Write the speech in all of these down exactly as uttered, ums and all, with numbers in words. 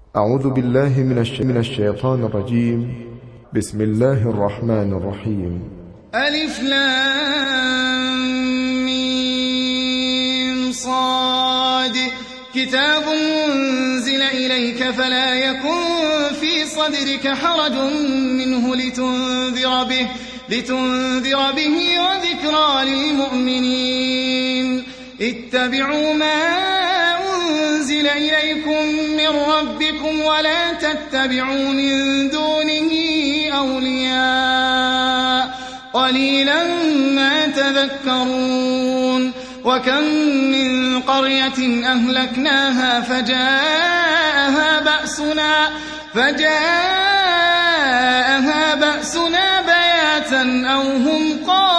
أعوذ بالله من, الش... من الشيطان الرجيم. بسم الله الرحمن الرحيم. ألف لام ميم صاد كتاب أنزل إليك فلا يكن في صدرك حرج منه لتنذر به, لتنذر به وذكرى للمؤمنين. اتبعوا ما أنزل إليكم من ربكم ولا تتبعوا من دونه أولياء قليلا ما تذكرون. وكم من قرية أهلكناها فجاءها بأسنا, فجاءها بأسنا بياتا أو هم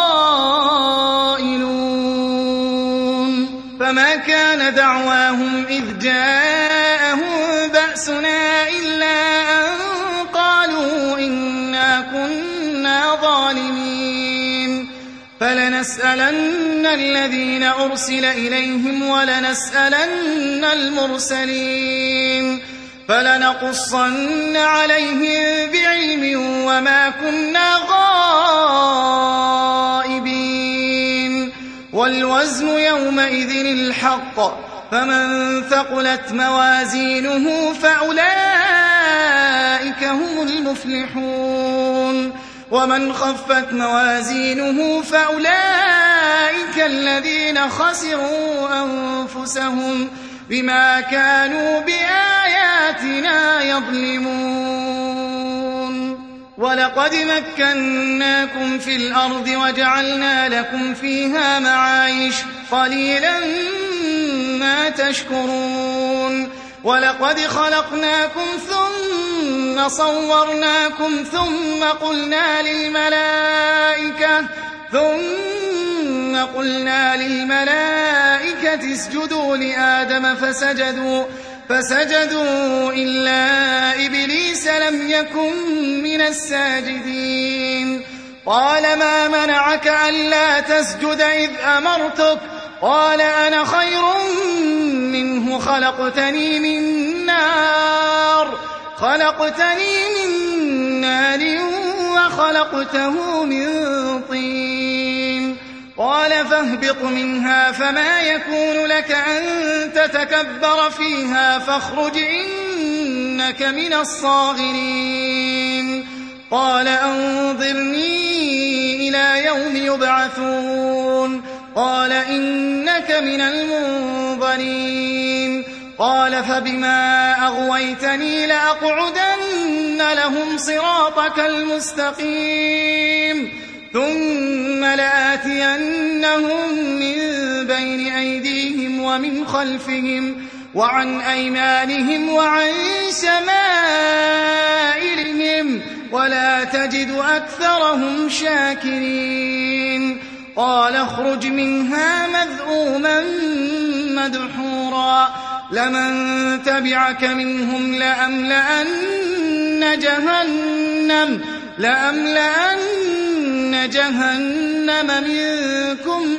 قائلون. فما كان دعواهم إذ جاءهم بأسنا إلا أن قالوا إنا كنا ظالمين. فلنسألن الذين أرسل إليهم ولنسألن المرسلين فلنقصن عليهم بعلم وما كنا غائبين. والوزن يومئذ الحق فمن ثقلت موازينه فأولئك هم المفلحون. ومن خفت موازينه فأولئك الذين خسروا أنفسهم بما كانوا بآياتنا يظلمون. ولقد مكناكم في الأرض وجعلنا لكم فيها معايش قليلا ما تشكرون. ولقد خلقناكم ثم صورناكم ثم قلنا للملائكة ثم قلنا للملائكة اسجدوا لآدم فسجدوا فسجدوا إلا إبليس لم يكن من الساجدين. قال ما منعك ألا تسجد إذ أمرتك؟ قال أنا خير منه خلقتني من نار خلقتني من نار وخلقته من طين. قال فاهبط منها فما يكون لك أن تتكبر فيها فاخرج إنك من الصاغرين. قال أنظرني إلى يوم يبعثون. قال إنك من المنظرين. قال فبما أغويتني لأقعدن لهم صراطك المستقيم ثم لآتينهم من بين أيديهم ومن خلفهم وعن أيمانهم وعن شمائلهم ولا تجد أكثرهم شاكرين. قال اخرج منها مذءوما مدحورا لمن تبعك منهم لأملأن جهنم لأملأن جهنم منكم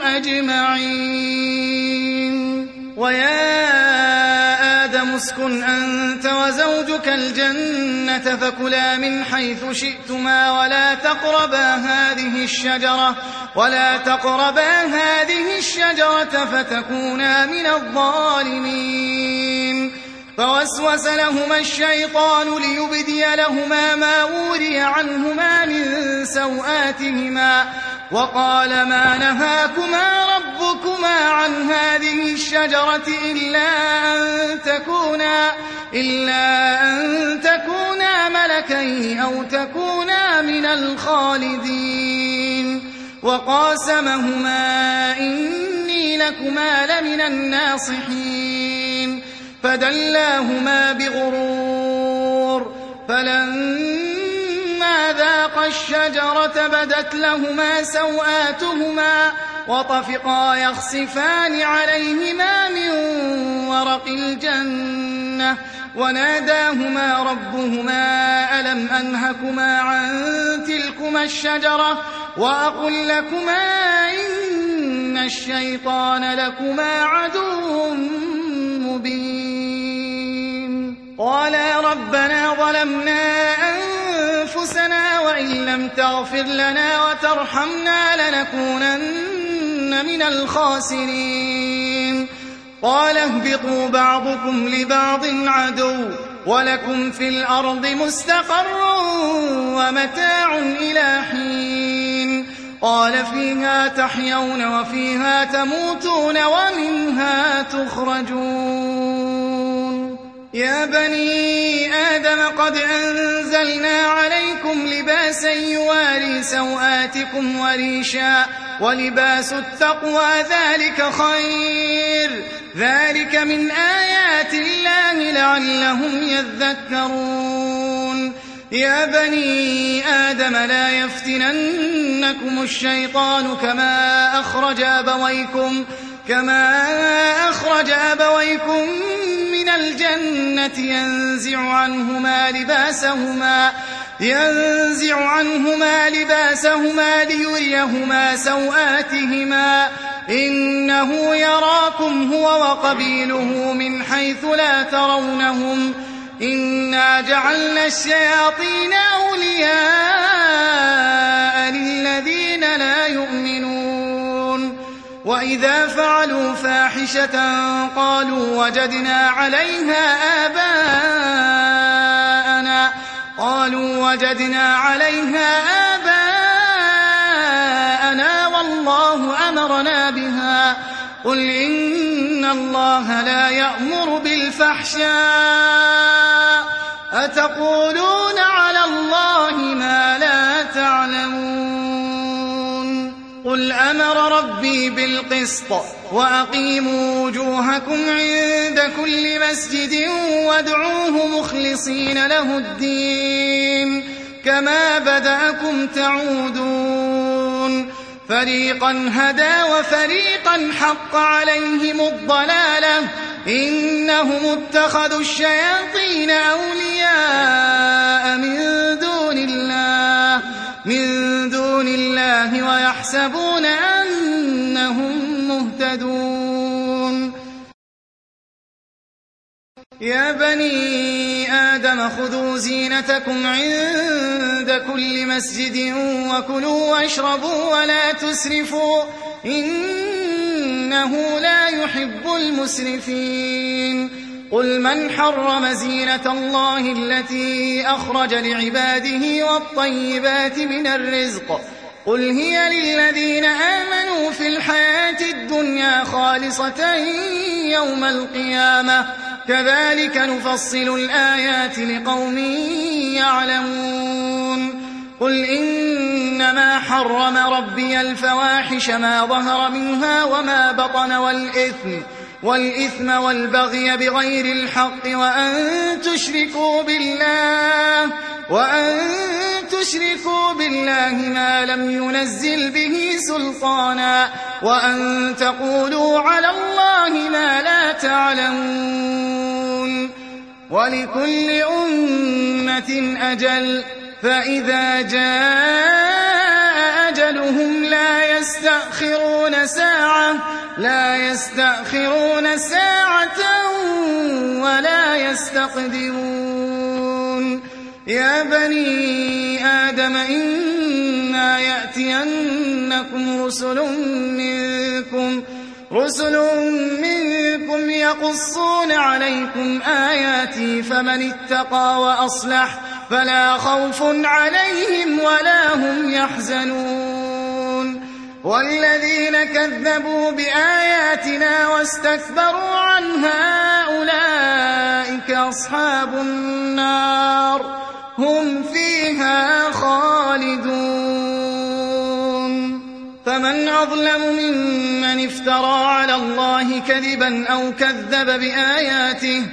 أجمعين. ويا آدم اسكن أنت وزوجك الجنة فكلا من حيث شئتما ولا تقربا هذه الشجرة ولا تقربا هذه الشجرة فتكونا من الظالمين. فوسوس لهما الشيطان ليبدي لهما ما وري عنهما من سوآتهما وقال ما نهاكما ربكما عن هذه الشجرة إلا أن تكونا إلا أن تكونا ملكين أو تكونا من الخالدين. وقاسمهما إني لكما لمن الناصحين. فدلاهما بغرور فلما ذاقا الشجرة بدت لهما سوآتهما وطفقا يخصفان عليهما من ورق الجنة وناداهما ربهما ألم أنهكما عن تلكما الشجرة وأقل لكما إن الشيطان لكما عدو مبين. قالا ربنا ظلمنا أنفسنا وإن لم تغفر لنا وترحمنا لنكونن من الخاسرين قال اهبطوا بعضكم لبعض عدو ولكم في الأرض مستقر ومتاع إلى حين قال فيها تحيون وفيها تموتون ومنها تخرجون يا بني آدم قد أنزلنا عليكم لباسا يواري سوآتكم وريشا ولباس التقوى ذلك خير ذلك من آيات الله لعلهم يذكرون يا بني آدم لا يفتننكم الشيطان كما أخرج أبويكم كما أخرج أبويكم من الجنة ينزع عنهما لباسهما ينزع عنهما لباسهما ليريهما سوآتهما إنه يراكم هو وقبيله من حيث لا ترونهم إنا جعلنا الشياطين أولياء للذين لا يؤمنون وإذا فعلوا فاحشة قالوا وجدنا عليها آباءنا قالوا وجدنا عليها آباءنا والله أمرنا بها قل إن الله لا يأمر بالفحشاء أتقولون على الله ما لا تعلمون قل أمر ربي بالقسط وأقيموا وجوهكم عند كل مسجد وادعوه مخلصين له الدين كما بدأكم تعودون فريقا هدى وفريقا حق عليهم الضلالة إنهم اتخذوا الشياطين أولياء من دون الله من دون الله ويحسبون أنهم مهتدون يا بني آدم خذوا زينتكم عند كل مسجد وكلوا واشربوا ولا تسرفوا إنه لا يحب المسرفين قل من حرم زينة الله التي أخرج لعباده والطيبات من الرزق قل هي للذين آمنوا في الحياة الدنيا خالصة يوم القيامة كذلك نفصل الآيات لقوم يعلمون قل إنما حرم ربي الفواحش ما ظهر منها وما بطن والإثم والإثم والبغي بغير الحق وأن تشركوا بالله وأن تشركوا بالله ما لم ينزل به سلطانا وأن تقولوا على الله ما لا تعلمون ولكل أمة أجل فإذا جاء أجلهم لا يستأخرون ساعة لا يستأخرون ساعة ولا يستقدمون يا بني آدم إنا يأتينكم رسل منكم رسل منكم يقصون عليكم آياتي فمن اتقى وأصلح فلا خوف عليهم ولا هم يحزنون والذين كذبوا بآياتنا واستكبروا عنها أولئك أصحاب النار هم فيها خالدون فمن أظلم ممن افترى على الله كذبا أو كذب بآياته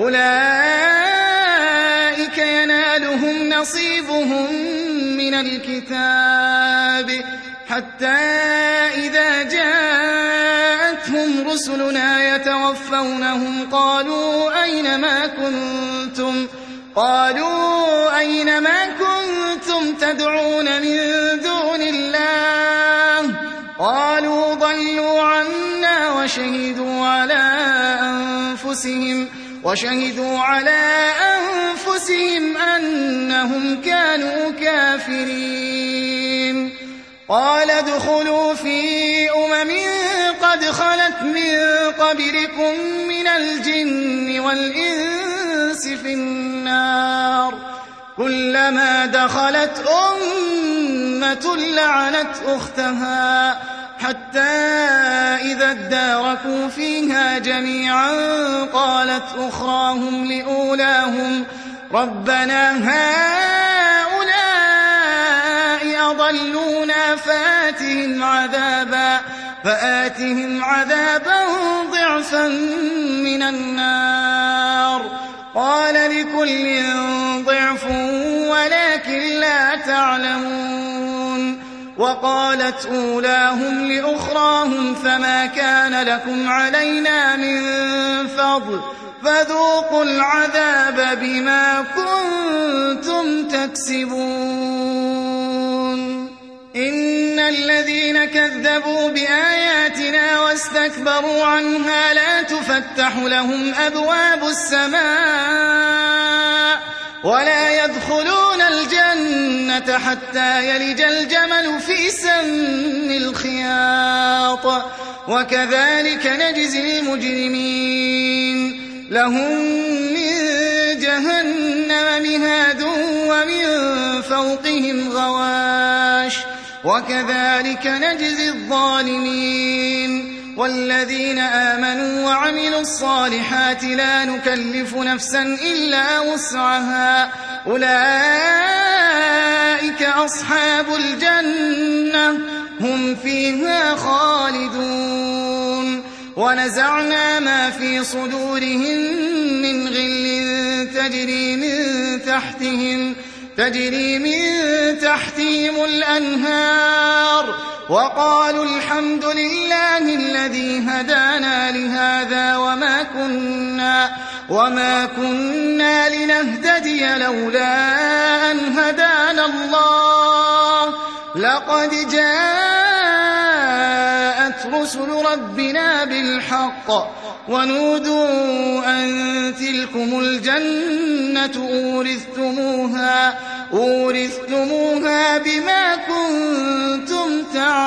أولئك ينالهم نصيبهم من الكتاب حتى إذا جاءتهم رسلنا يتوفونهم قالوا أين ما كنتم قالوا أين ما كنتم تدعون من دون الله قالوا ضلوا عنا وشهدوا على أنفسهم وشهدوا على أنفسهم أنهم كانوا كافرين. قال ادخلوا في أمم قد خلت من قبلكم من الجن والإنس في النار كلما دخلت أمة لعنت أختها حتى إذا اداركوا فيها جميعا قالت أخراهم لأولاهم ربنا هؤلاء أضلونا فآتهم عذابا فآتهم عذابا ضعفا من النار قال لكل ضعف ولكن لا تعلمون. وقالت أولاهم لأخراهم فما كان لكم علينا من فضل فذوقوا العذاب بما كنتم تكسبون. إن الذين كذبوا بآياتنا واستكبروا عنها لا تفتح لهم أبواب السماء ولا يدخلون الجنة حتى يلج الجمل في سم الخياط وكذلك نجزي المجرمين. لهم من جهنم مهاد ومن فوقهم غواش وكذلك نجزي الظالمين. والذين آمنوا وعملوا الصالحات لا نكلف نفسا إلا وسعها أولئك أصحاب الجنة هم فيها خالدون. ونزعنا ما في صدورهم من غل تجري من تحتهم تجري من تحتهم الأنهار وقالوا الحمد لله الذي هدانا لهذا وما كنا وما كنا لنهتدي لولا أن هدانا الله لقد جاءت رسل ربنا بالحق ونودوا أن تلكم الجنة أورثتموها أورثتموها بما كنتم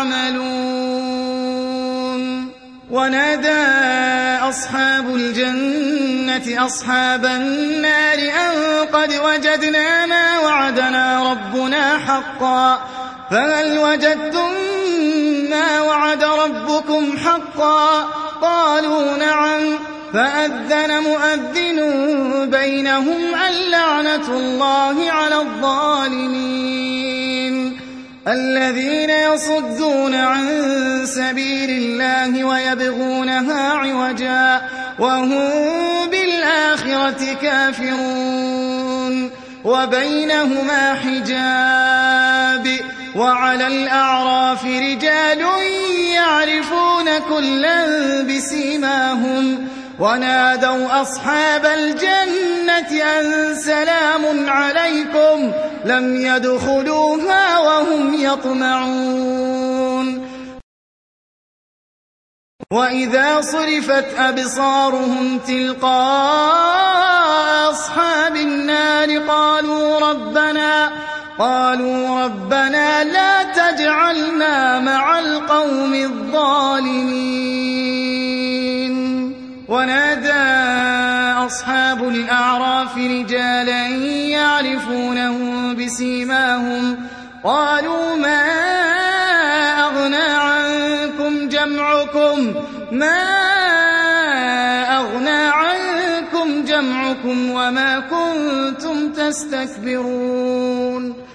تعملون. ونادى أصحاب الجنة أصحاب النار أن قد وجدنا ما وعدنا ربنا حقا فهل وجدتم ما وعد ربكم حقا قالوا نعم فأذن مؤذن بينهم اللعنة الله على الظالمين. الذين يصدون عن سبيل الله ويبغونها عوجا وهم بالآخرة كافرون وبينهما حجاب وعلى الأعراف رجال يعرفون كلا بسيماهم ونادوا أصحاب الجنة أن سلام عليكم لم يدخلوها وهم يطمعون. وإذا صرفت أبصارهم تلقاء أصحاب النار قالوا ربنا قالوا ربنا لا تجعلنا مع القوم الظالمين. ونادى أصحاب الأعراف رجالا يعرفونهم بسيماهم قالوا ما أغنى عنكم جمعكم ما أغنى عنكم جمعكم وما كنتم تستكبرون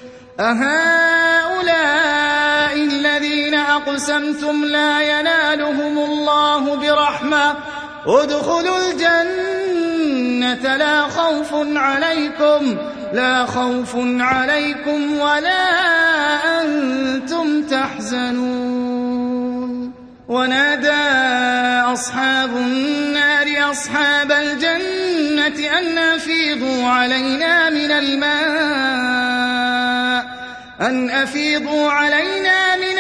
أهؤلاء الذين أقسمتم لا ينالهم الله برحمة ادخلوا الجنة لا خوف عليكم لا خوف عليكم ولا أنتم تحزنون. ونادى أصحاب النار أصحاب الجنة أن أفيضوا علينا من الماء أن أفيضوا علينا من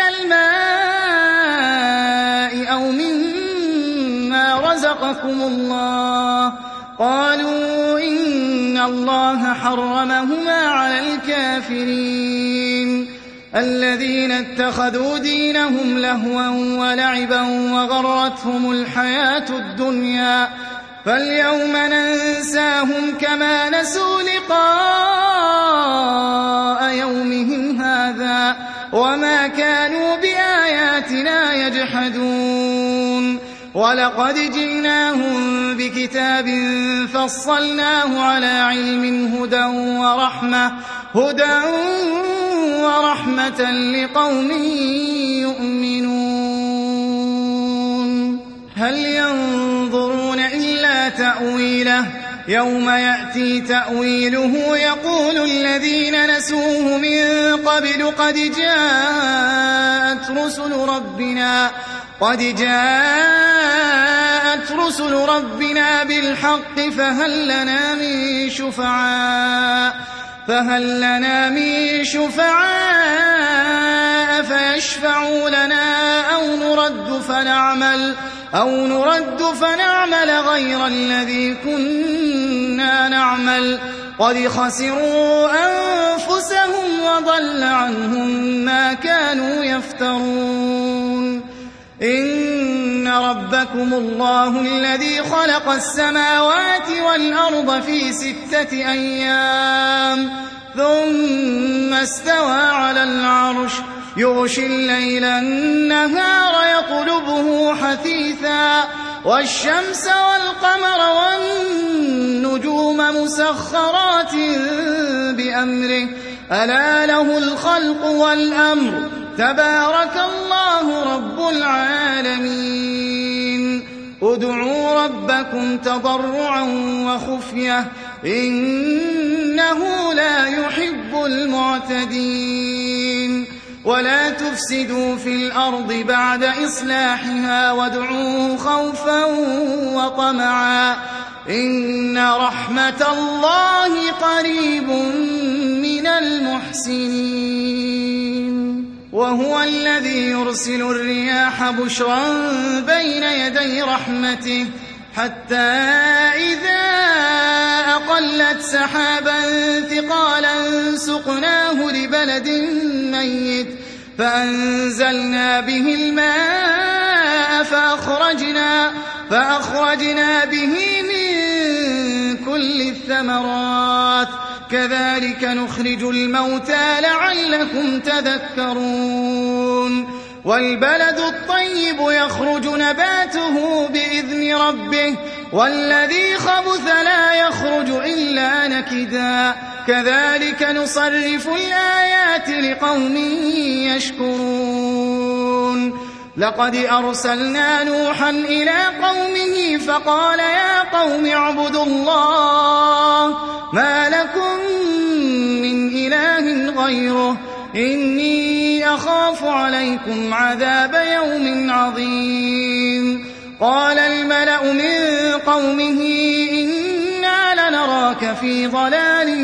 الماء أو مما رزقكم الله قالوا إن الله حرمهما على الكافرين الذين اتخذوا دينهم لهوا ولعبا وغرتهم الحياة الدنيا فاليوم ننساهم كما نسوا لقاء يومهم هذا وما كانوا بآياتنا يجحدون ولقد جئناهم بكتاب فصلناه على علم هدى ورحمة هدى ورحمة لقوم يؤمنون هل ينظرون إلا تأويله يوم يأتي تأويله يقول الذين نسوه من قبل قد جاءت رسل ربنا قد جاءت رسل ربنا بالحق فهل لنا من شفعاء فهل لنا من شفعاء فيشفعوا لنا أو نرد فنعمل أو نرد فنعمل غير الذي كنا نعمل قد خسروا أنفسهم وضل عنهم ما كانوا يفترون إن ربكم الله الذي خلق السماوات والأرض في ستة أيام ثم استوى على العرش يغشي الليل النهار يطلبه حثيثا والشمس والقمر والنجوم مسخرات بأمره ألا له الخلق والأمر تبارك الله رب العالمين ادعوا ربكم تضرعا وخفية إنه لا يحب المعتدين ولا تفسدوا في الأرض بعد إصلاحها وادعوه خوفا وطمعا إن رحمة الله قريب من المحسنين وهو الذي يرسل الرياح بشرا بين يدي رحمته حتى إذا أقلت سحابا ثقالا سقناه لبلد ميت فأنزلنا به الماء فأخرجنا, فأخرجنا به من كل الثمرات كذلك نخرج الموتى لعلكم تذكرون والبلد الطيب يخرج نباته بإذن ربه والذي خبث لا يخرج إلا نكدا كذلك نصرف الآيات لقوم يشكرون لقد أرسلنا نوحا إلى قومه فقال يا قوم اعبدوا الله ما لكم من إله غيره إني أخاف عليكم عذاب يوم عظيم قال الملأ من قومه إنا لنراك في ضلال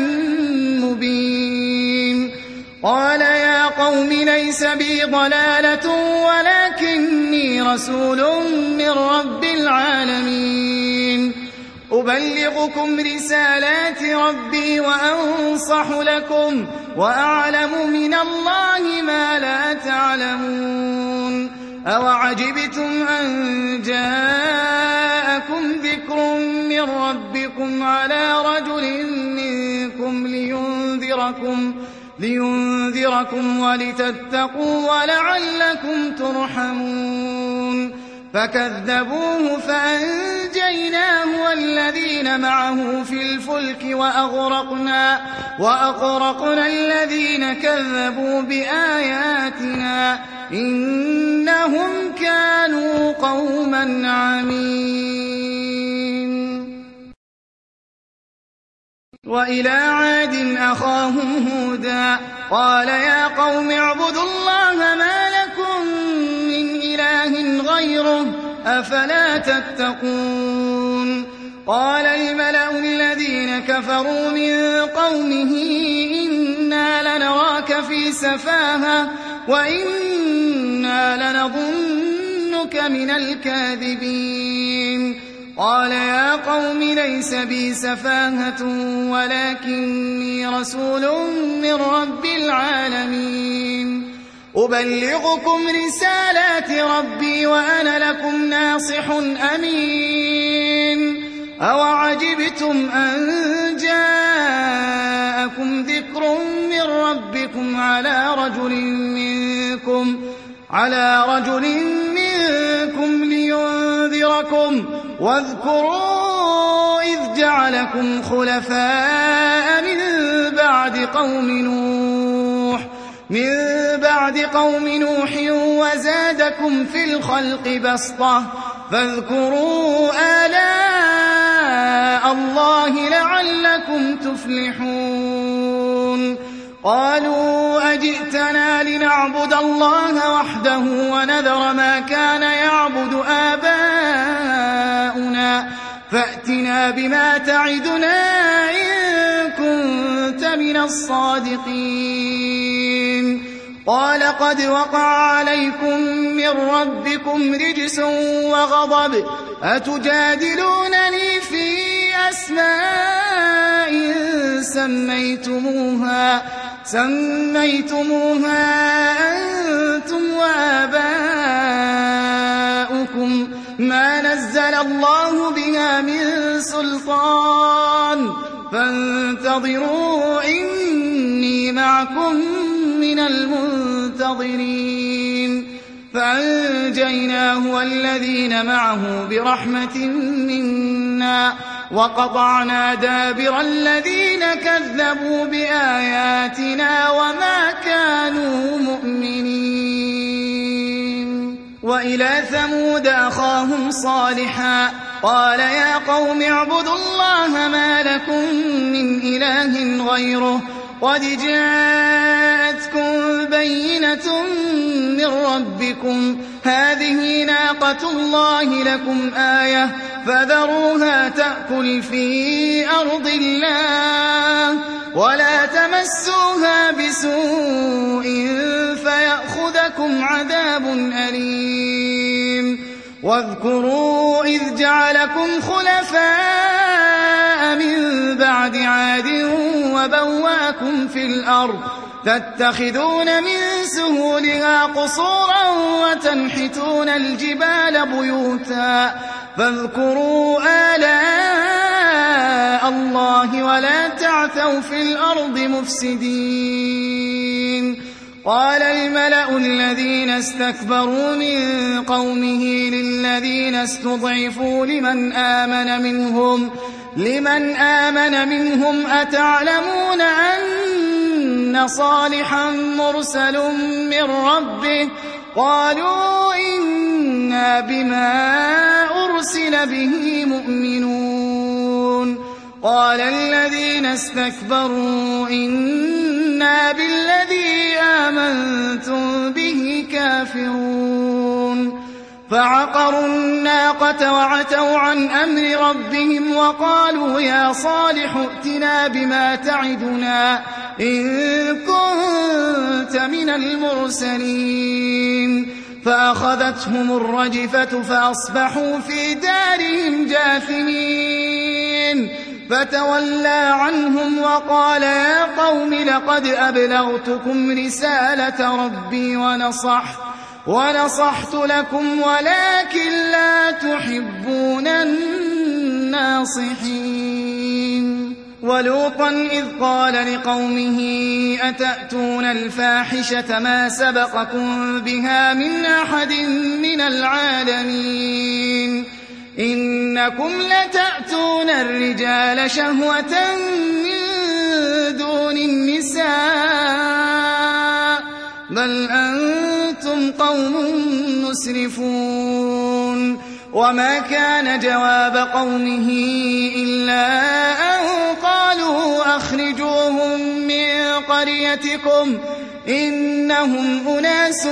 مبين قال يا قوم ليس بي ضلالة ولكني رسول من رب العالمين أبلغكم رسالات ربي وأنصح لكم وأعلم من الله ما لا تعلمون أوعجبتم أن جاءكم ذكر من ربكم على رجل منكم لينذركم لينذركم ولتتقوا ولعلكم ترحمون فكذبوه فأنجيناه والذين معه في الفلك وأغرقنا, وأغرقنا الذين كذبوا بآياتنا إنهم كانوا قوما عمين وإلى عاد أخاهم هودا قال يا قوم اعبدوا الله ما لكم من إله غيره أفلا تتقون قال الملأ الذين كفروا من قومه إنا لنراك في سفاهة وإنا لنظنك من الكاذبين قال يا قوم ليس بي سفاهة ولكني رسول من رب العالمين أبلغكم رسالات ربي وأنا لكم ناصح أمين أوعجبتم أن جاءكم ذكر من ربكم على رجل منكم على رجل منكم لينذركم واذكروا إذ جعلكم خلفاء من بعد قوم نوح من بعد قوم نوح وزادكم في الخلق بسطة فاذكروا آلاء الله لعلكم تفلحون قالوا أجئتنا لنعبد الله وحده ونذر ما كان يعبد آباؤنا فأتنا بما تعدنا إن كنت من الصادقين قال قد وقع عليكم من ربكم رجس وغضب أتجادلونني في أسماء سميتموها سميتموها أنتم وآباؤكم ما نزل الله بها من سلطان فانتظروا إني معكم من المنتظرين فأنجيناه والذين معه برحمة منا وقطعنا دابر الذين كذبوا بآياتنا وما كانوا مؤمنين وإلى ثمود أخاهم صالحا قال يا قوم اعبدوا الله ما لكم من إله غيره قد جاءتكم بينة من ربكم هذه ناقة الله لكم آية فذروها تأكل في أرض الله ولا تمسوها بسوء فيأخذكم عذاب أليم واذكروا إذ جعلكم خلفاء من بعد عاد وبواكم في الأرض تتخذون من سهولها قصورا وتنحتون الجبال بيوتا فاذكروا آلاء الله ولا تعثوا في الأرض مفسدين قال الملأ الذين استكبروا من قومه للذين استضعفوا لمن آمن منهم لمن آمن منهم أتعلمون أن صالحا مرسل من ربه قالوا إنا بما أرسل به مؤمنون قال الذين استكبروا إنا بالذي آمنتم به كافرون فعقروا الناقة وعتوا عن أمر ربهم وقالوا يا صالح ائتنا بما تعدنا إن كنت من المرسلين فأخذتهم الرجفة فأصبحوا في دارهم جاثمين فتولى عنهم وقال يا قوم لقد أبلغتكم رسالة ربي ونصحت ونصحت لكم ولكن لا تحبون الناصحين ولوطا إذ قال لقومه أتأتون الفاحشة ما سبقكم بها من أحد من العالمين إنكم لتأتون الرجال شهوة من دون النساء بل أنتم قوم مسرفون وما كان جواب قومه إلا أن قالوا أخرجوهم من قريتكم إنهم أناس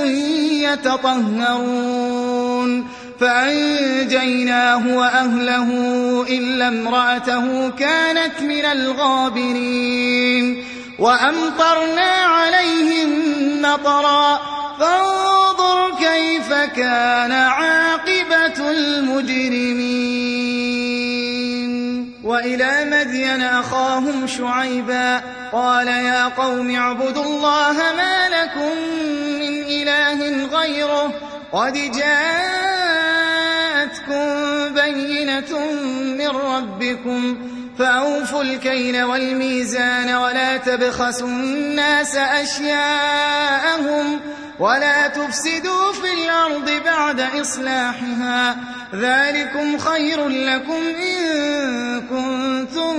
يتطهرون فأنجيناه وأهله إلا امرأته كانت من الغابرين وأمطرنا عليهم مطرا فانظر كيف كان عاقبة المجرمين وإلى مدين أخاهم شعيبا قال يا قوم اعبدوا الله ما لكم من إله غيره قد جاءتكم بينة من ربكم فأوفوا الكيل والميزان ولا تبخسوا الناس أشياءهم ولا تفسدوا في الأرض بعد إصلاحها ذلكم خير لكم إن كنتم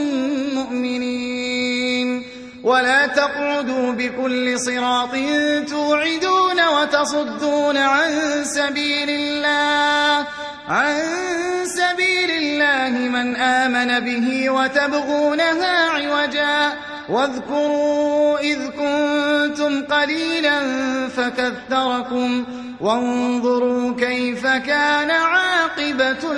مؤمنين ولا تقعدوا بكل صراط توعدون وتصدون عن سبيل الله عن سبيل الله من آمن به وتبغونها عوجا واذكروا إذ كنتم قليلا فكثركم وانظروا كيف كان عاقبة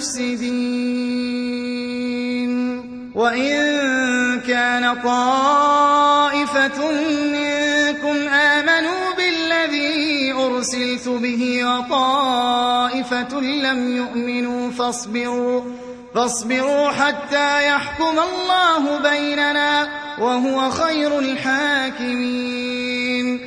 المفسدين وإن كان طائفة منكم آمنوا بالذي أرسلت به وطائفة لم يؤمنوا فاصبروا فاصبروا حتى يحكم الله بيننا وهو خير الحاكمين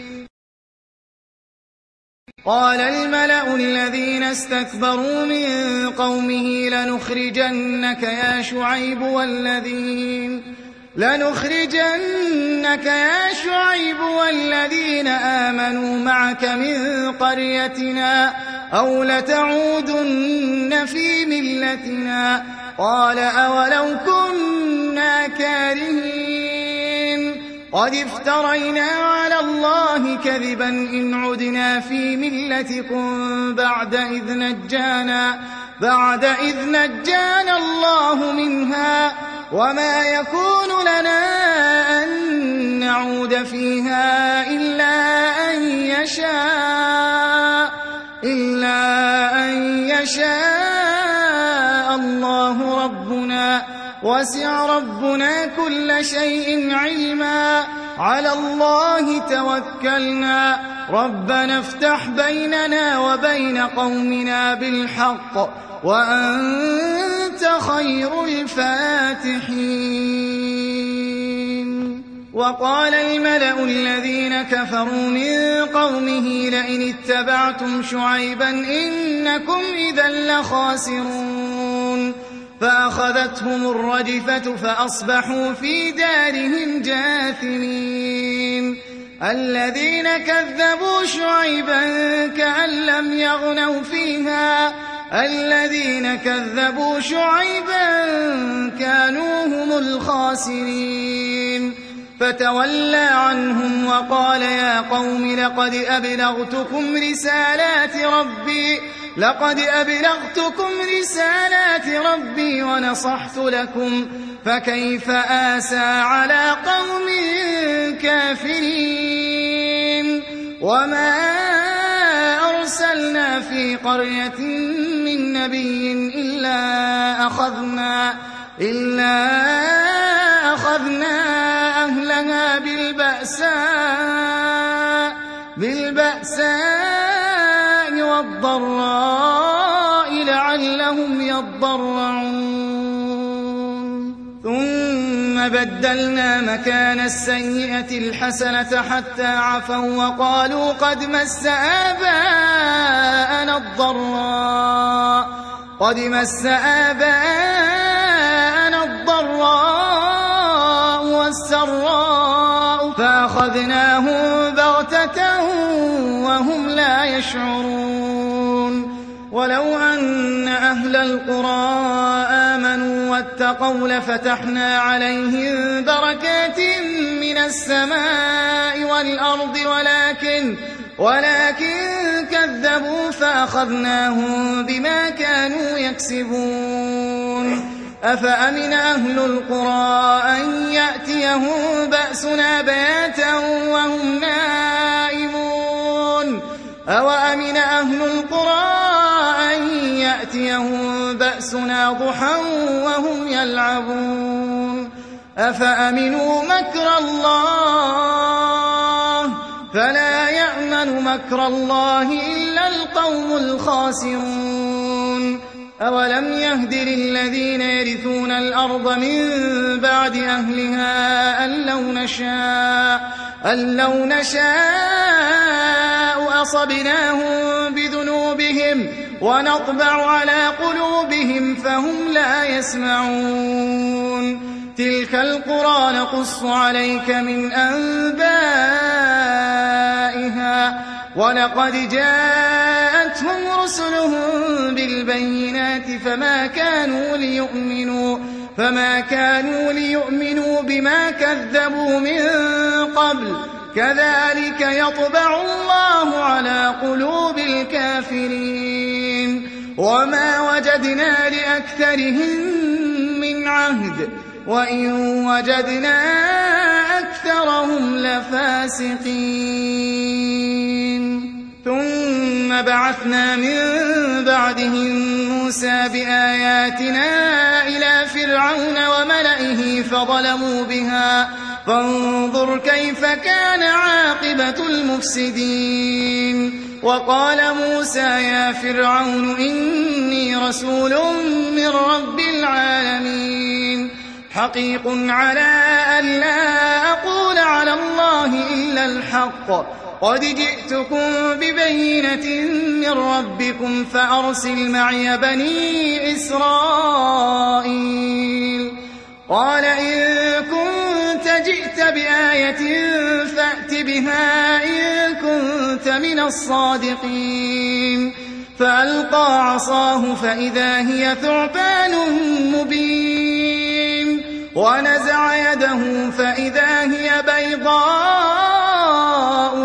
قال الملأ الذين استكبروا من قومه لنخرجنك يا شعيب والذين لنخرجنك يا شعيب والذين آمنوا معك من قريتنا أو لتعودن في ملتنا قال أولو كنا كارهين قد افترينا على الله كذبا إن عدنا في ملتكم بعد إذ نجانا بعد إذ نجانا الله منها وما يكون لنا أن نعود فيها إلا أن يشاء إلا أن يشاء الله ربنا وسع ربنا كل شيء علما على الله توكلنا ربنا افتح بيننا وبين قومنا بالحق وأنت خير الفاتحين وقال الملأ الذين كفروا من قومه لئن اتبعتم شعيبا إنكم إذا لخاسرون فأخذتهم الرجفة فأصبحوا في دارهم جاثمين الذين كذبوا شعيبا كأن لم يغنوا فيها الذين كذبوا شعيبا كانوا هم الخاسرين فتولى عنهم وقال يا قوم لقد أبلغتكم رسالات ربي لقد أبلغتكم رسالات ربي ونصحت لكم فكيف آسى على قوم كافرين وما أرسلنا في قرية من نبي إلا أخذنا إلا أخذنا أهلها بالبأساء بالبأساء والضراء لعلهم يضرعون ثم بدلنا مكان السيئة الحسنة حتى عفوا وقالوا قد مس آباءنا الضراء قد مس آباءنا الضراء والسراء فأخذناهم بغتة وهم لا يشعرون ولو أن أهل القرى آمنوا واتقوا لفتحنا عليهم بركات من السماء والأرض ولكن ولكن كذبوا فأخذناهم بما كانوا يكسبون أفأمن أهل القرى أن يأتيهم بأسنا بياتا وهم نائمون أوأمن أهل القرى أن يأتيهم بأسنا ضحى وهم يلعبون أفأمنوا مكر الله فلا يأمن مكر الله إلا القوم الخاسرون أولم يهد للذين يرثون الأرض من بعد أهلها أن لو نشاء, أن لو نشاء أصبناهم بذنوبهم ونطبع على قلوبهم فهم لا يسمعون تلك القرى نقص عليك من أنبائها ولقد جاءتهم رسلهم بالبينات فما كانوا ليؤمنوا فما كانوا ليؤمنوا بما كذبوا من قبل كذلك يطبع الله على قلوب الكافرين وما وجدنا لأكثرهم من عهد وإن وجدنا أكثرهم لفاسقين ثم بعثنا من بعدهم موسى بآياتنا إلى فرعون وملئه فظلموا بها فانظر كيف كان عاقبة المفسدين وقال موسى يا فرعون إني رسول من رب العالمين حقيق على أن لا أقول على الله إلا الحق قد جئتكم ببينة من ربكم فأرسل معي بني إسرائيل قال إن كنت جئت بآية فأت بها إن كنت من الصادقين فألقى عصاه فإذا هي ثعبان مبين ونزع يده فإذا هي بيضاء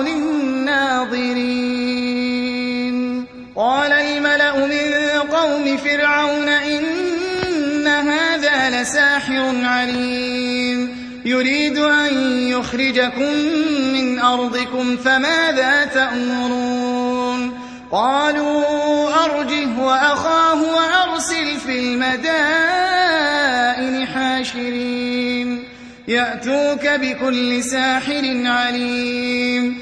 للناظرين قال الملأ من قوم فرعون إن هذا لساحر عليم يريد أن يخرجكم من أرضكم فماذا تأمرون قالوا أرجه وأخاه وأرسل في المدائن حاشرين يأتوك بكل ساحر عليم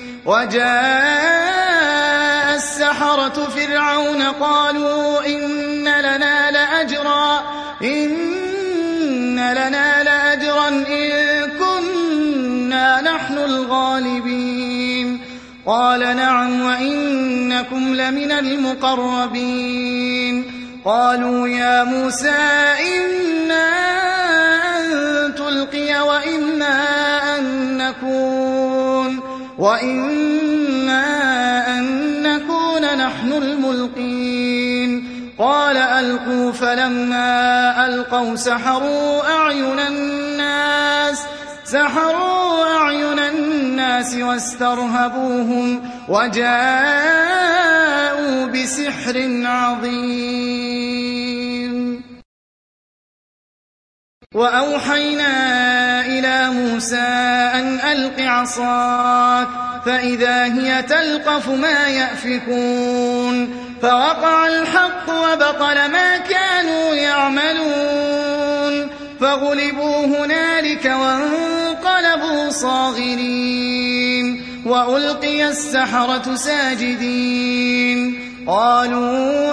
وجاء السحرة فرعون قالوا إن لنا لأجرا إن لنا لأجرا إن كنا نحن الغالبين قال نعم وإنكم لمن المقربين قالوا يا موسى إنا أن تلقي وإنا أن نكون وإنا أن نكون نحن الملقين قال ألقوا فلما ألقوا سحروا أعين الناس سحروا أعين الناس واسترهبوهم وجاءوا بسحر عظيم وأوحينا إلى موسى أن ألق عصاك فإذا هي تلقف ما يأفكون فوقع الحق وبطل ما كانوا يعملون فغلبوا هنالك وانقلبوا صاغرين وألقي السحرة ساجدين قالوا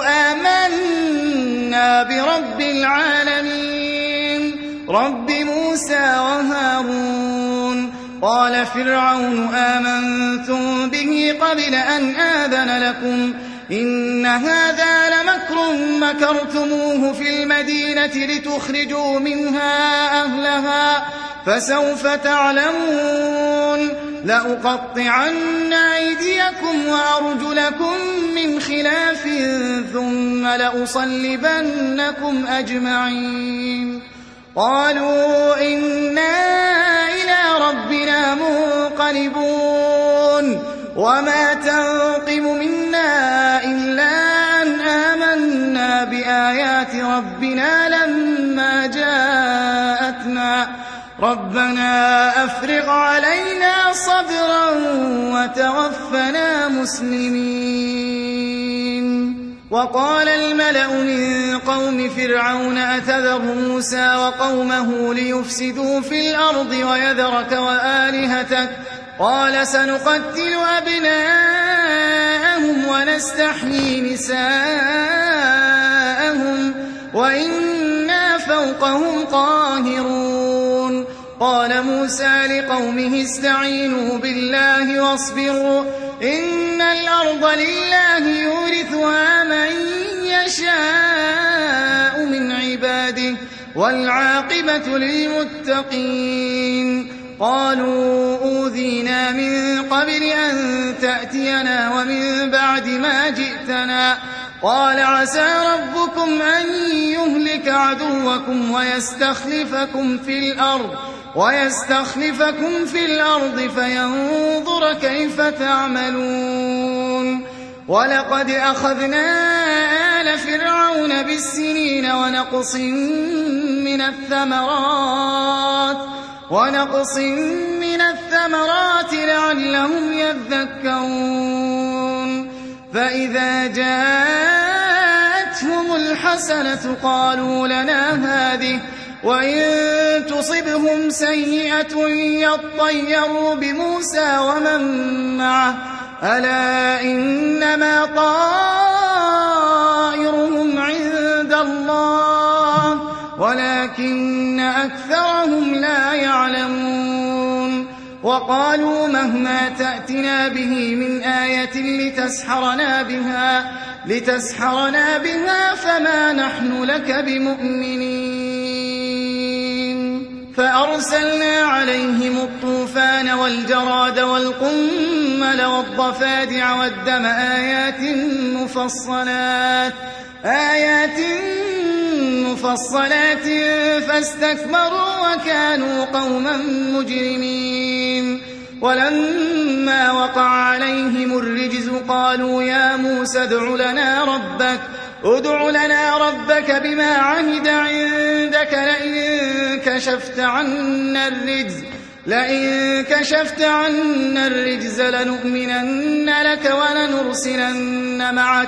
آمنا برب العالمين رب موسى وهارون قال فرعون آمنتم به قبل أن آذن لكم إن هذا لمكر مكرتموه في المدينة لتخرجوا منها أهلها فسوف تعلمون لأقطعن أيديكم وأرجلكم من خلاف ثم لأصلبنكم أجمعين قالوا إنا إلى ربنا منقلبون وما تنقم منا إلا أن آمنا بآيات ربنا لما جاءتنا ربنا أفرغ علينا صبرا وتوفنا مسلمين وقال الملأ من قوم فرعون أتذر موسى وقومه ليفسدوا في الأرض ويذرك وآلهتك قال سنقتل أبناءهم ونستحيي نساءهم وإنا فوقهم قاهرون قال موسى لقومه استعينوا بالله واصبروا إن الأرض لله يورثها من يشاء من عباده والعاقبة للمتقين قالوا أوذينا من قبل أن تأتينا ومن بعد ما جئتنا قال عسى ربكم أن يهلك عدوكم ويستخلفكم في الأرض ويستخلفكم في الأرض فينظر كيف تعملون ولقد أخذنا آل فرعون بالسنين ونقص من الثمرات ونقص من الثمرات لعلهم يذكرون فإذا جاءتهم الحسنة قالوا لنا هذه وإن تصبهم سيئة يطيروا بموسى ومن معه ألا إنما طائرهم عند الله ولكن أكثرهم لا يعلمون وقالوا مهما تأتنا به من آية لتسحرنا بها لتسحرنا بها فما نحن لك بمؤمنين فأرسلنا عليهم الطوفان والجراد والقمل والضفادع والدم آيات مفصلات آيات مفصلات فاستكبروا وكانوا قوما مجرمين ولما وقع عليهم الرجز قالوا يا موسى ادع لنا ربك ادع لنا ربك بما عهد عندك لئن كشفت عنا الرجز لئن كشفت عنا الرجز لنؤمنن لك ولنرسلن معك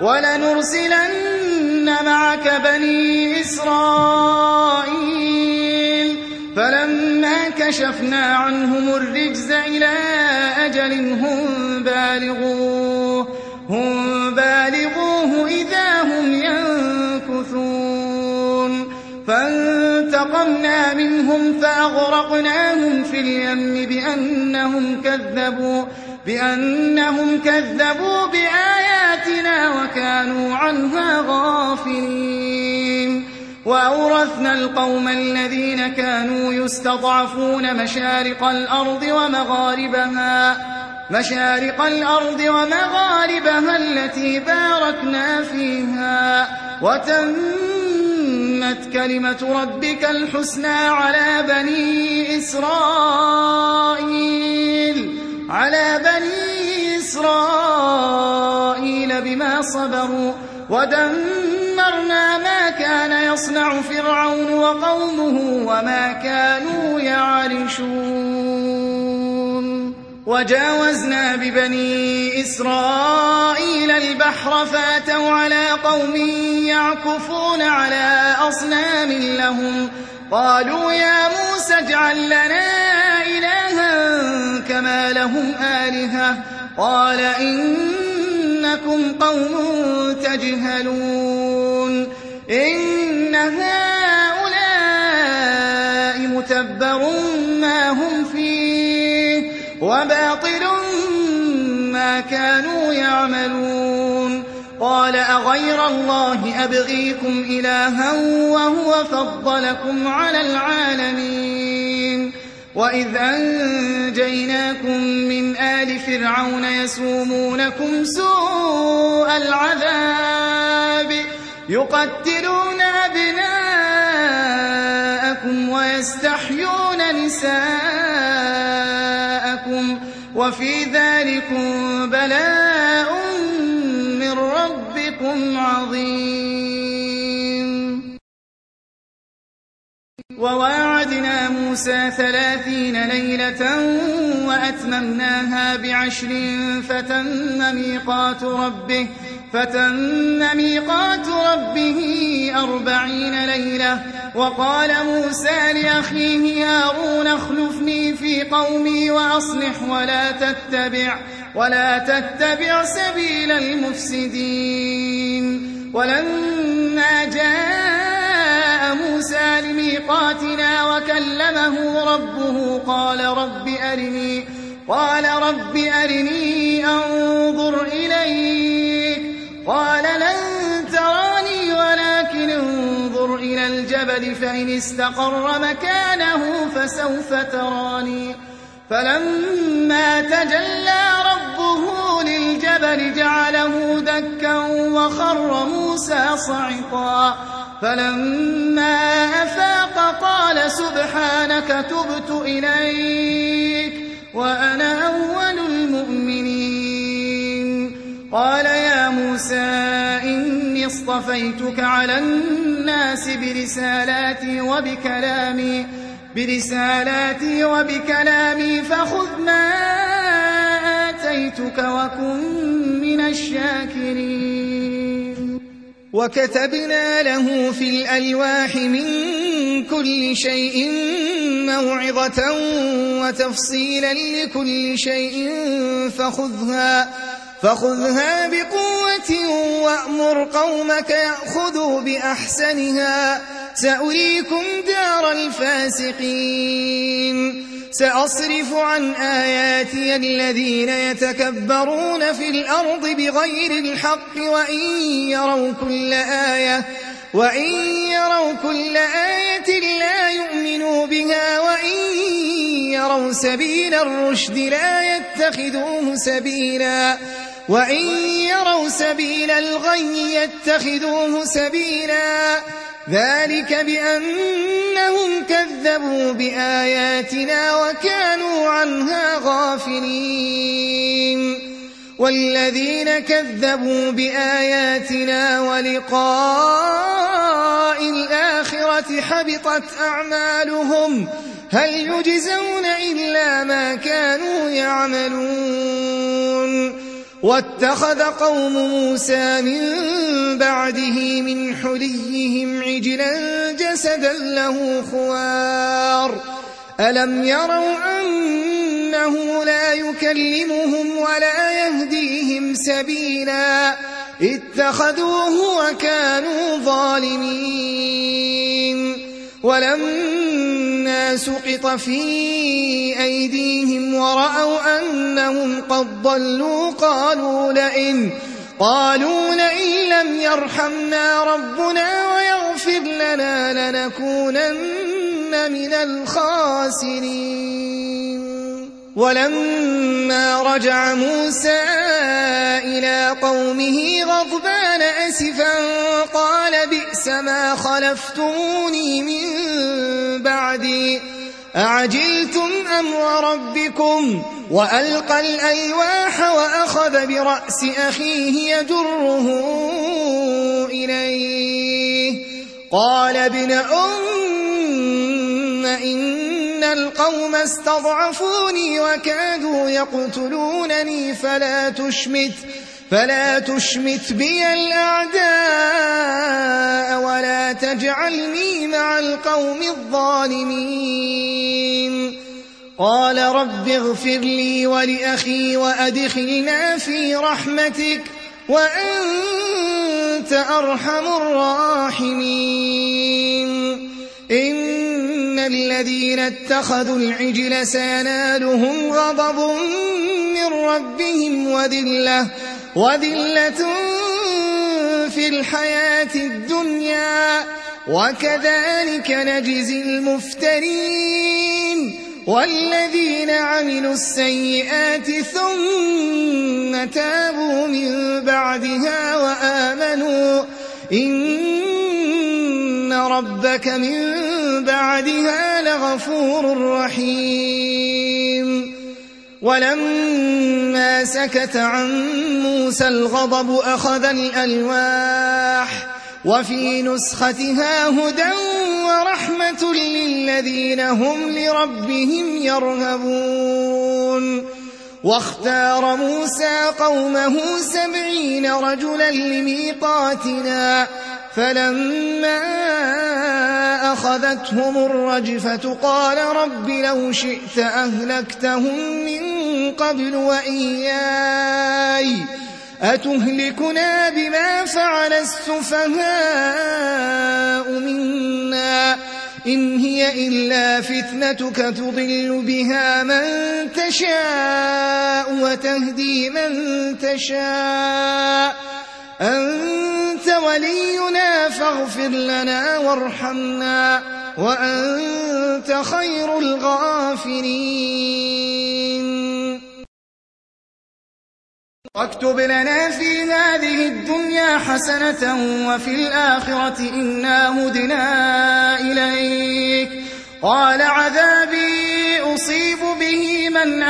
ولنرسلن معك بني إسرائيل فلما كشفنا عنهم الرجز إلى أجل هم بالغوه هم بالغوه إذا هم ينكثون فانتقمنا منهم فأغرقناهم في اليم بأنهم كذبوا بأنهم كذبوا بآياتنا وكانوا عنها غافلين وأورثنا القوم الذين كانوا يستضعفون مشارق الأرض ومغاربها مشارق الأرض ومغاربها التي باركنا فيها وتمت كلمة ربك الحسنى على بني إسرائيل على بني إسرائيل بما صبروا ودمرنا ما كان يصنع فرعون وقومه وما كانوا يعرشون وجاوزنا ببني إسرائيل البحر فأتوا على قوم يعكفون على أصنام لهم قالوا يا موسى اجعل لنا إلها كما لهم آلهة قال إنكم قوم تجهلون إن هؤلاء متبر ما هم فيه وباطل ما كانوا يعملون قال أغير الله أبغيكم إلها وهو فضلكم على العالمين وإذ أنجيناكم من آل فرعون يسومونكم سوء العذاب يقتلون أبناءكم ويستحيون نساءكم وفي ذلكم بلاء من ربكم عظيم وواعدنا موسى ثلاثين ليلة وأتممناها بعشر فتم ميقات ربه فتم ميقات ربه أربعين ليلة وقال موسى لأخيه هارون اخلفني في قومي وأصلح ولا تتبع ولا تتبع سبيل المفسدين ولما جاء موسى لميقاتنا وكلمه ربه قال رب أرني قال رب أرني أنظر إليك قال لن تراني ولكن انظر إلى الجبل فإن استقر مكانه فسوف تراني فلما تجلى ربه للجبل جعله دكا وخر موسى صعقا فلما أفاق قال سبحانك تبت إليك وأنا أول المؤمنين قال يا موسى إني اصطفيتك على الناس برسالاتي وبكلامي برسالاتي وبكلامي فخذ ما آتيتك وكن من الشاكرين وكتبنا له في الألواح من كل شيء موعظة وتفصيلا لكل شيء فخذها فخذها بقوة وأمر قومك يأخذوا بأحسنها سأريكم دار الفاسقين سأصرف عن آياتي الذين يتكبرون في الأرض بغير الحق وإن يروا كل آية وإن يروا كل آية لا يؤمنوا بها وإن يروا سبيل الرشد لا يتخذوه سبيلا وإن يروا سبيل الغي يتخذوه سبيلا ذلك بأنهم كذبوا بآياتنا وكانوا عنها غافلين والذين كذبوا بآياتنا ولقاء الآخرة حبطت أعمالهم هل يجزون إلا ما كانوا يعملون واتخذ قوم موسى من بعده من حليهم عجلا جسدا له خوار ألم يروا أنه لا يكلمهم ولا يهديهم سبيلا اتخذوه وكانوا ظالمين ولما سقط في أيديهم ورأوا أنهم قد ضلوا قالوا لئن قالوا لئن لم يرحمنا ربنا ويغفر لنا لنكونن من الخاسرين ولما رجع موسى إلى قومه غضبان أسفا قال بئس ما خلفتموني من بعدي أعجلتم أمر ربكم وألقى الألواح وأخذ برأس أخيه يجره إليه قال ابن أم إن القوم استضعفوني وكادوا يقتلونني فلا تشمت فلا تشمت بي الأعداء ولا تجعلني مع القوم الظالمين قال رب اغفر لي ولأخي وأدخلنا في رحمتك وأنت أرحم الراحمين إن الذين اتخذوا العجل سينالهم غضب من ربهم وذلة وذلة في الحياة الدنيا وكذلك نجزي المفترين والذين عملوا السيئات ثم تابوا من بعدها وآمنوا إن ربك من بعدها لغفور رحيم ولما سكت عن موسى الغضب أخذ الألواح وفي نسختها هدى ورحمة للذين هم لربهم يرهبون واختار موسى قومه سبعين رجلا لميقاتنا فلما أخذتهم الرجفة قال رب لو شئت أهلكتهم من قبل وإياي أتهلكنا بما فعل السفهاء منا إن هي إلا فتنتك تضل بها من تشاء وتهدي من تشاء أنت ولينا فاغفر لنا وارحمنا وأنت خير الغافرين واكتب لنا في هذه الدنيا حسنة وفي الآخرة إنا هدنا إليك قال عذابي أصيب به من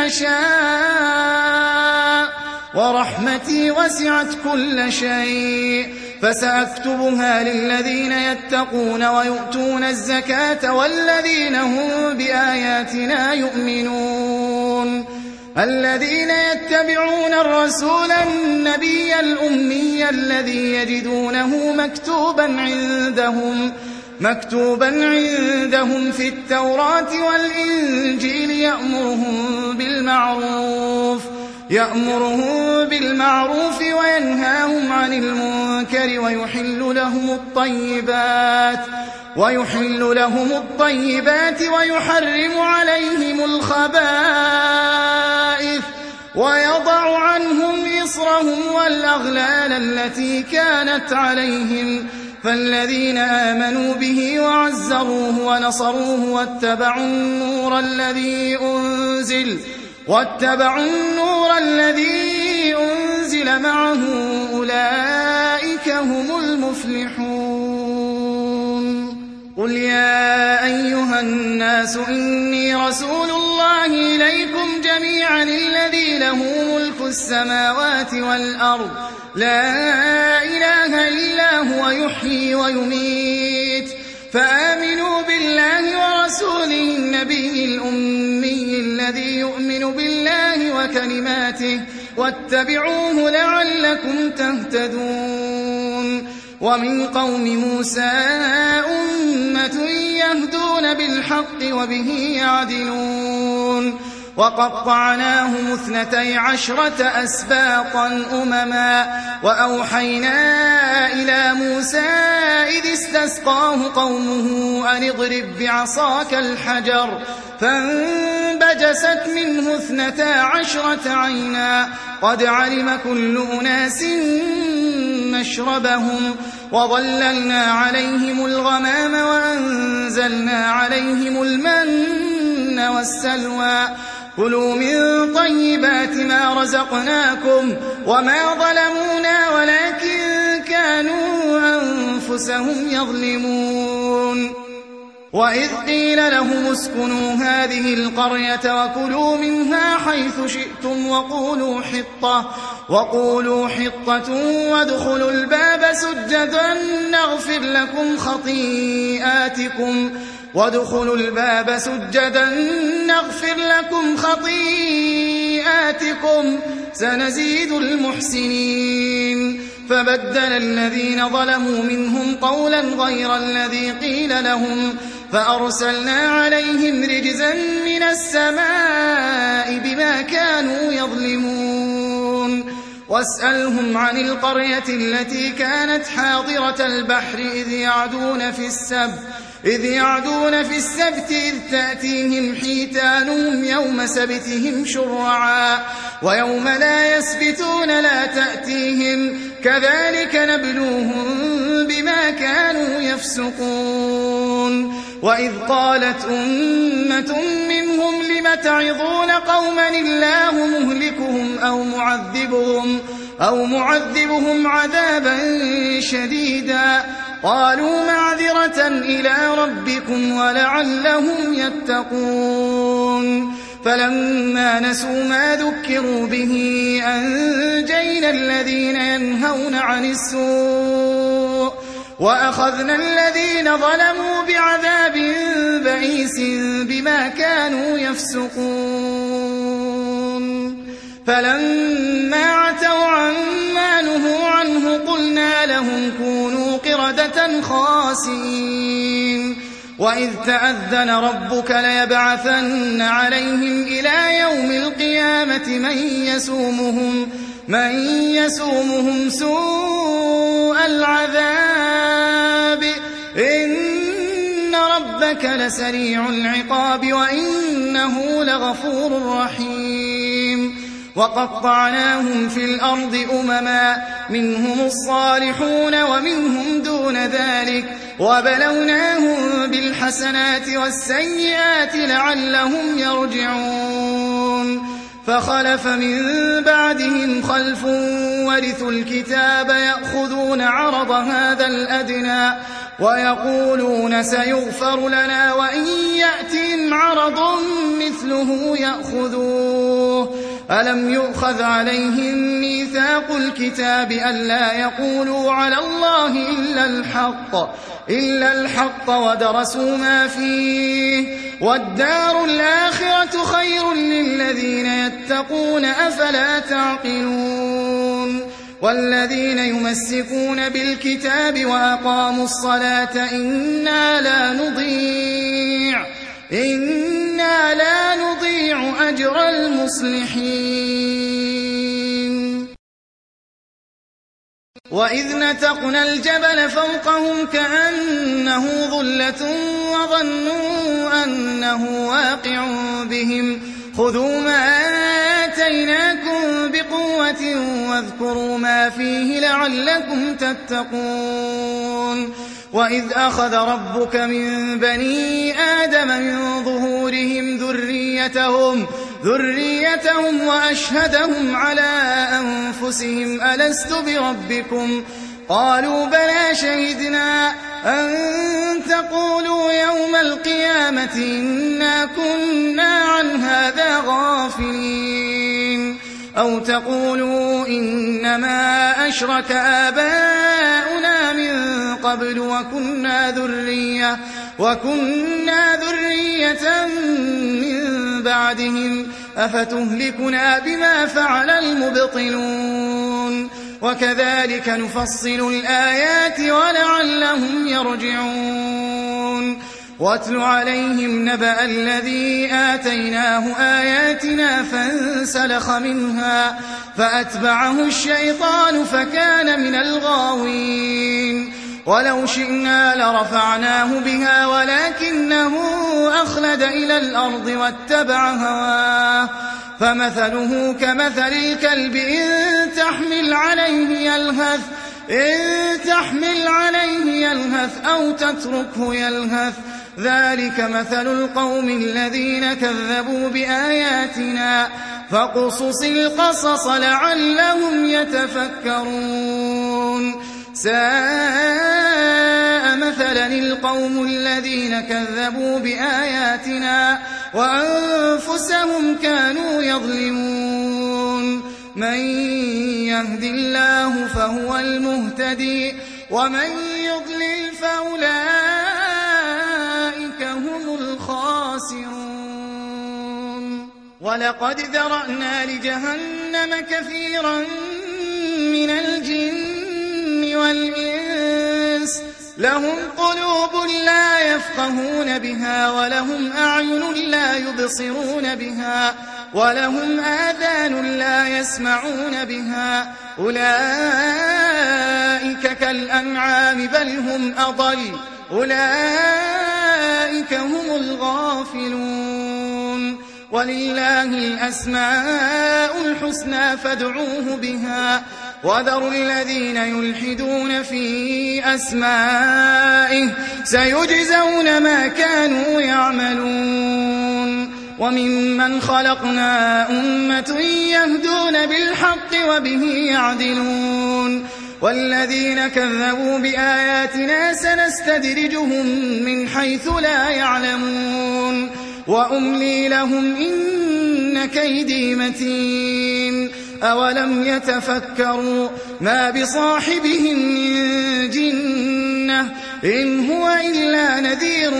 أشاء ورحمتي وسعت كل شيء فسأكتبها للذين يتقون ويؤتون الزكاة والذين هم بآياتنا يؤمنون الذين يتبعون الرسول النبي الأمي الذي يجدونه مكتوبا عندهم مكتوبا عندهم في التوراة والإنجيل يأمرهم بالمعروف يأمرهم بالمعروف وينهاهم عن المنكر ويحل لهم الطيبات ويحل لهم الطيبات ويحرم عليهم الخبائث ويضع عنهم إصرهم والأغلال التي كانت عليهم فالذين آمنوا به وعزروه ونصروه واتبعوا النور الذي أنزل واتبعوا النور الذي أنزل معه أولئك هم المفلحون قل يا أيها الناس إني رسول الله إليكم جميعا الذي له ملك السماوات والأرض لا إله إلا هو يحيي ويميت فآمنوا بالله ورسوله النبي الأمي الذي يؤمن بالله وكلماته واتبعوه لعلكم تهتدون ومن قوم موسى أمة يهدون بالحق وبه يعدلون وقطعناهم اثنتي عشرة أسباطا أمما وأوحينا إلى موسى إذ استسقاه قومه أن اضرب بعصاك الحجر فانبجست منه اثنتا عشرة عينا قد علم كل أناس مشربهم وظللنا عليهم الغمام وأنزلنا عليهم المن والسلوى كلوا من طيبات ما رزقناكم وما ظلمونا ولكن كانوا أنفسهم يظلمون وإذ قيل لهم اسكنوا هذه القرية وكلوا منها حيث شئتم وقولوا حطة وقولوا حطة وادخلوا الباب سجدا نغفر لكم خطيئاتكم وادخلوا الباب سجدا نغفر لكم خطيئاتكم سنزيد المحسنين فبدل الذين ظلموا منهم قولا غير الذي قيل لهم فأرسلنا عليهم رجزا من السماء بما كانوا يظلمون واسألهم عن القرية التي كانت حاضرة البحر إذ يعدون في السبت إذ يعدون في السبت إذ تأتيهم حيتانهم يوم سبتهم شرعا ويوم لا يسبتون لا تأتيهم كذلك نبلوهم بما كانوا يفسقون وإذ قالت أمة منهم لم تعظون قوما الله مهلكهم أو معذبهم أو معذبهم عذابا شديدا قالوا معذرة إلى ربكم ولعلهم يتقون فلما نسوا ما ذكروا به أنجينا الذين ينهون عن السوء وأخذنا الذين ظلموا بعذاب بئيس بما كانوا يفسقون فلما عتوا عما نهوا عنه قلنا لهم كونوا قردة خاسئين وإذ تأذن ربك ليبعثن عليهم إلى يوم القيامة من يسومهم من يسومهم سوء العذاب إن ربك لسريع العقاب وإنه لغفور رحيم وقطعناهم في الأرض أمما منهم الصالحون ومنهم دون ذلك وبلوناهم بالحسنات والسيئات لعلهم يرجعون فخلف من بعدهم خلف ورثوا الكتاب يأخذون عرض هذا الأدنى ويقولون سيغفر لنا وإن يأتهم عرض مثله يأخذوه ألم يؤخذ عليهم ميثاق الكتاب ألا يقولوا على الله إلا الحق إلا الحق ودرسوا ما فيه والدار الآخرة خير للذين يتقون أفلا تعقلون والذين يمسكون بالكتاب وأقاموا الصلاة إنا لا نضيع إنا لا نضيع أجر المصلحين وإذ نتقنا الجبل فوقهم كأنه ظلة وظنوا أنه واقع بهم خذوا ما آتيناكم بقوة واذكروا ما فيه لعلكم تتقون وإذ أخذ ربك من بني آدم من ظهورهم ذريتهم ذريتهم وأشهدهم على أنفسهم ألست بربكم قالوا بلى شهدنا أن تقولوا يوم القيامة إنا كنا عن هذا غافلين أو تقولوا إنما أشرك آباؤنا من قبل وكنا ذرية وكنا ذرية من بعدهم أفتهلكنا بما فعل المبطلون وكذلك نفصل الآيات ولعلهم يرجعون واتل عليهم نبأ الذي آتيناه آياتنا فانسلخ منها فأتبعه الشيطان فكان من الغاوين ولو شئنا لرفعناه بها ولكنه أخلد إلى الأرض واتبع هواه فمثله كمثل الكلب إن تحمل عليه يلهث إن تحمل عليه يلهث أو تتركه يلهث ذلك مثل القوم الذين كذبوا بآياتنا فاقصص القصص لعلهم يتفكرون ساء مثلا القوم الذين كذبوا بآياتنا وأنفسهم كانوا يظلمون من يهد الله فهو المهتدي ومن يضلل فأولئك هم الخاسرون ولقد ذرأنا لجهنم كثيرا من الجن والإنس لهم قلوب لا يفقهون بها ولهم أعين لا يبصرون بها ولهم آذان لا يسمعون بها أولئك كالأنعام بل هم أضل أولئك هم الغافلون ولله الأسماء الحسنى فادعوه بها وذروا الذين يلحدون في أسمائه سيجزون ما كانوا يعملون وممن خلقنا أمة يهدون بالحق وبه يعدلون والذين كذبوا بآياتنا سنستدرجهم من حيث لا يعلمون وأملي لهم إن كيدي متين أولم يتفكروا ما بصاحبهم من جنة إن هو إلا نذير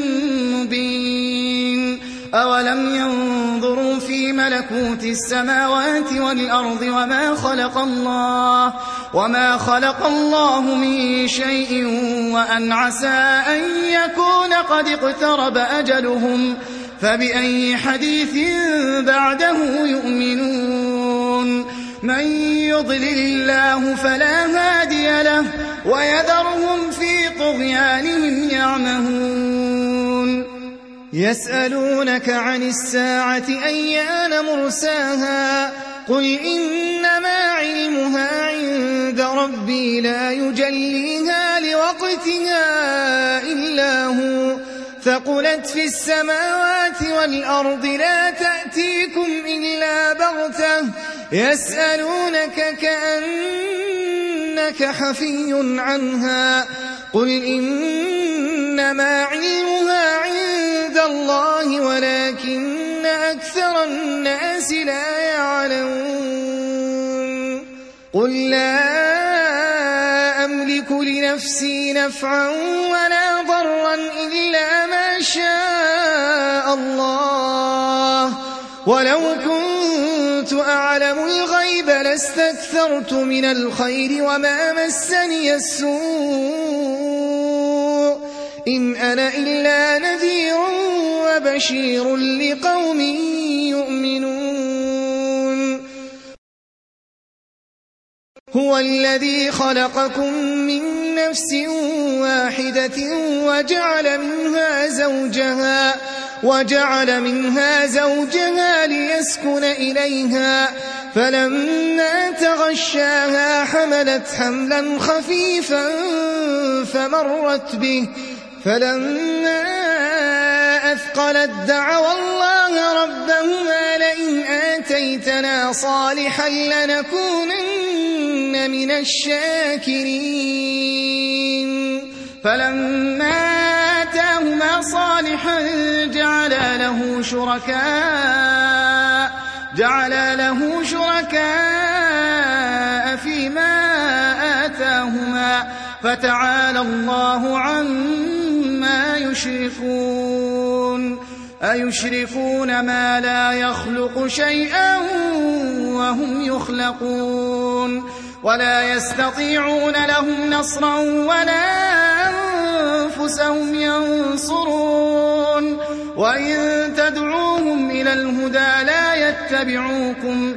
مبين أولم ينظروا في ملكوت السماوات والأرض وما خلق الله وما خلق الله من شيء وأن عسى أن يكون قد اقترب أجلهم فبأي حديث بعده يؤمنون من يضلل الله فلا هادي له ويذرهم في طغيانهم يعمهون يسألونك عن الساعة أيان مرساها قل إنما علمها عند ربي لا يجليها لوقتها إلا هو ثقلت في السماوات والأرض لا تأتيكم إلا بغتة يسألونك كأنك حفي عنها قل إنما علمها عند الله ولكن أكثر الناس لا يعلمون قل لا أملك لنفسي نفعا ولا ضرا إلا ما شاء الله ولو كنت أعلم الغيب لاستكثرت من الخير وما مسني السوء إن أنا إلا نذير وبشير لقوم يؤمنون هو الذي خلقكم من نفس واحدة وجعل منها زوجها وجعل منها زوجها ليسكن إليها فلما تغشاها حملت حملا خفيفا فمرت به فلما أثقلت دعوا الله ربهما لئن آتيتنا صالحا لنكونن من الشاكرين فلما آتاهما صالحا جعل له شركاء جعل له شركاء فيما آتاهما فتعالى الله عما يشركون أيشركون ما لا يخلق شيئا وهم يخلقون ولا يستطيعون لهم نصرا ولا أنفسهم ينصرون وإن تدعوهم إلى الهدى لا يتبعوكم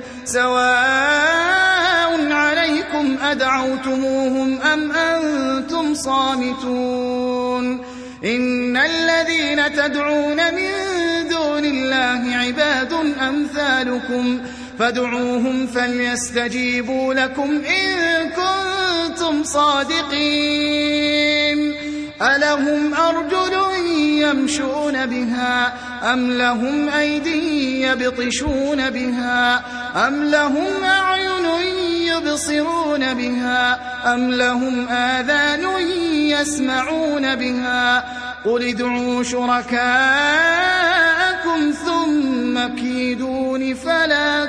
سواء عليكم أدعوتموهم أم أنتم صامتون إن الذين تدعون من دون الله عباد أمثالكم فادعوهم فليستجيبوا لكم إن كنتم صادقين ألهم أرجل يمشون بها أم لهم أيدي يبطشون بها أم لهم أعين يبصرون بها أم لهم آذان يسمعون بها قل ادعوا شركاءكم ثم كيدون فلا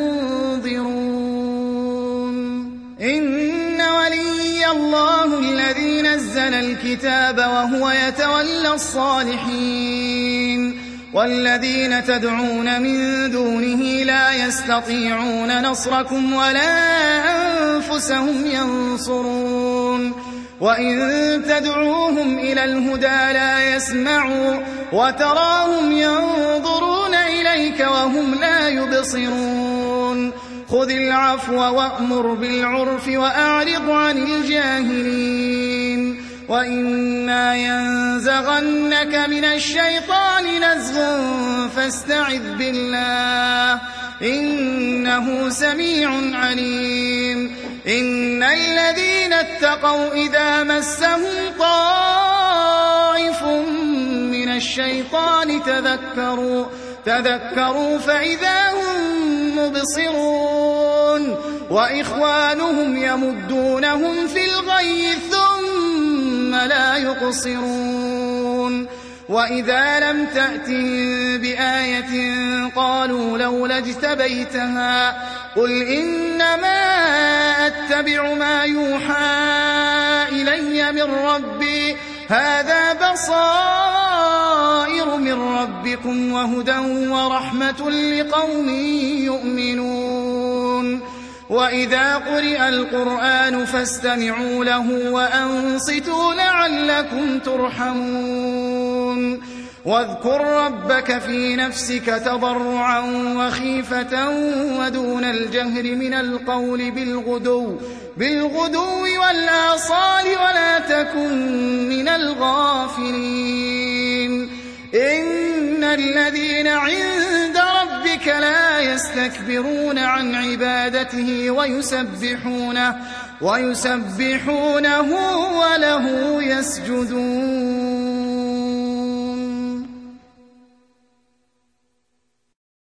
تنظرون إن ولي الله الذي نزل الكتاب وهو يتولى الصالحين والذين تدعون من دونه لا يستطيعون نصركم ولا أنفسهم ينصرون وإن تدعوهم إلى الهدى لا يسمعوا وتراهم ينظرون إليك وهم لا يبصرون خذ العفو وأمر بالعرف وأعرض عن الجاهلين وإما ينزغنك من الشيطان نزغ فاستعذ بالله إنه سميع عليم إن الذين اتقوا إذا مسهم طائف من الشيطان تذكروا تذكروا فإذا هم مبصرون وإخوانهم يمدونهم في الغي ثم لا يقصرون وإذا لم تأتهم بآية قالوا لولا اجتبيتها قل إنما أتبع ما يوحى إلي من ربي هذا بصائر من ربكم وهدى ورحمة لقوم يؤمنون وإذا قرئ القرآن فاستمعوا له وأنصتوا لعلكم ترحمون واذكر ربك في نفسك تضرعا وخيفة ودون الجهر من القول بالغدو, بالغدو والآصال ولا تكن من الغافلين. إن الذين عند ربك لا يستكبرون عن عبادته ويسبحونه, ويسبحونه وله يسجدون.